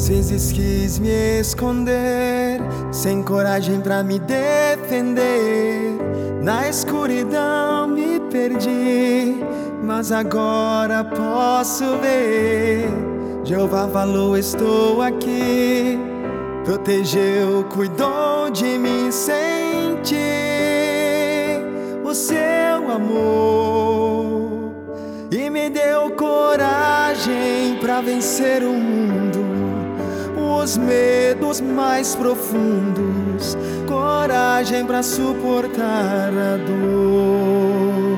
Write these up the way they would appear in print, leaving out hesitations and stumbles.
vezes quis me esconder, sem coragem pra me defender. Na escuridão me perdi, mas agora posso ver. Jeová falou, estou aqui. Protegeu, cuidou de mim, senti o seu amor e me deu coragem pra vencer o mundo, os medos mais profundos, coragem pra suportar a dor,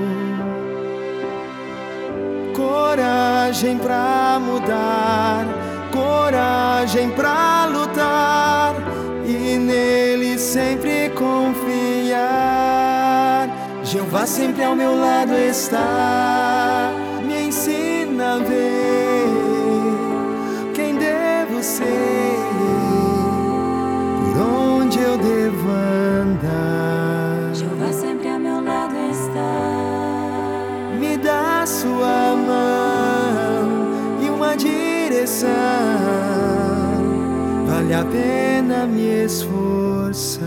coragem pra mudar, coragem pra lutar e nele sempre confiar. Jeová sempre ao meu lado está, me ensina a ver quem devo ser, por onde eu devo andar. Jeová sempre ao meu lado está, me dá sua mão e uma direção, vale a pena me esforçar.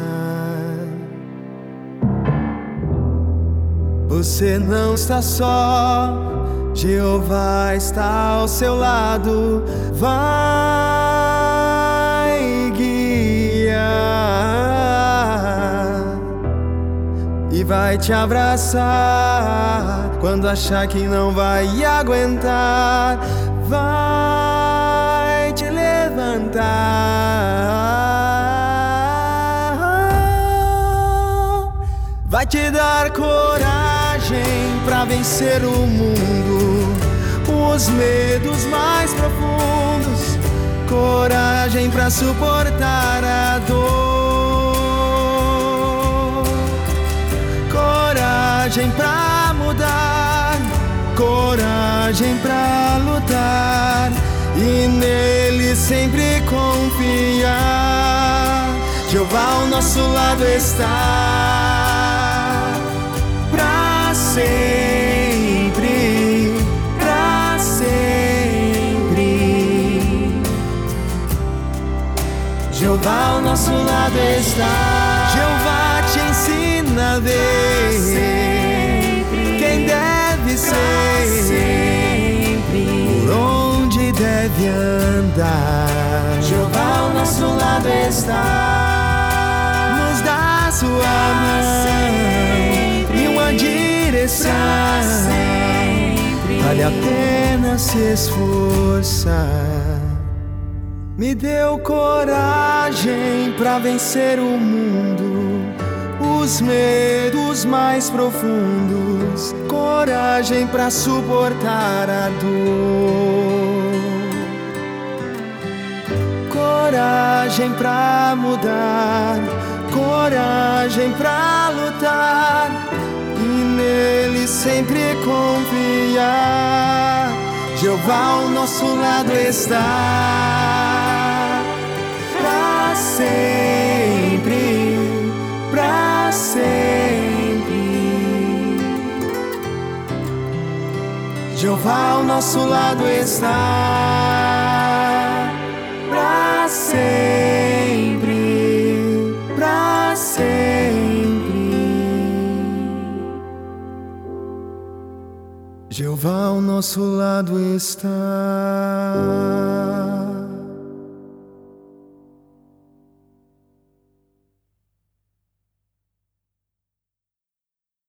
Você não está só, Jeová está ao seu lado, vai guiar e vai te abraçar quando achar que não vai aguentar, vai te levantar, vai te dar coragem pra vencer o mundo, os medos mais profundos, coragem pra suportar a dor, coragem pra mudar, coragem pra lutar e nele sempre confiar. Jeová ao nosso lado está, pra sempre, pra sempre. Jeová ao nosso lado está, Jeová te ensina a ver quem deve ser, por onde deve andar. Jeová ao nosso lado está, nos dá sua mão e uma direção, vale a pena se esforçar. Me deu coragem pra vencer o mundo, os medos mais profundos, coragem pra suportar a dor, coragem pra mudar, coragem pra lutar e nele sempre confiar. Jeová ao nosso lado está, pra sempre, pra sempre. Jeová ao nosso lado está, pra sempre, pra sempre. Jeová ao nosso lado está.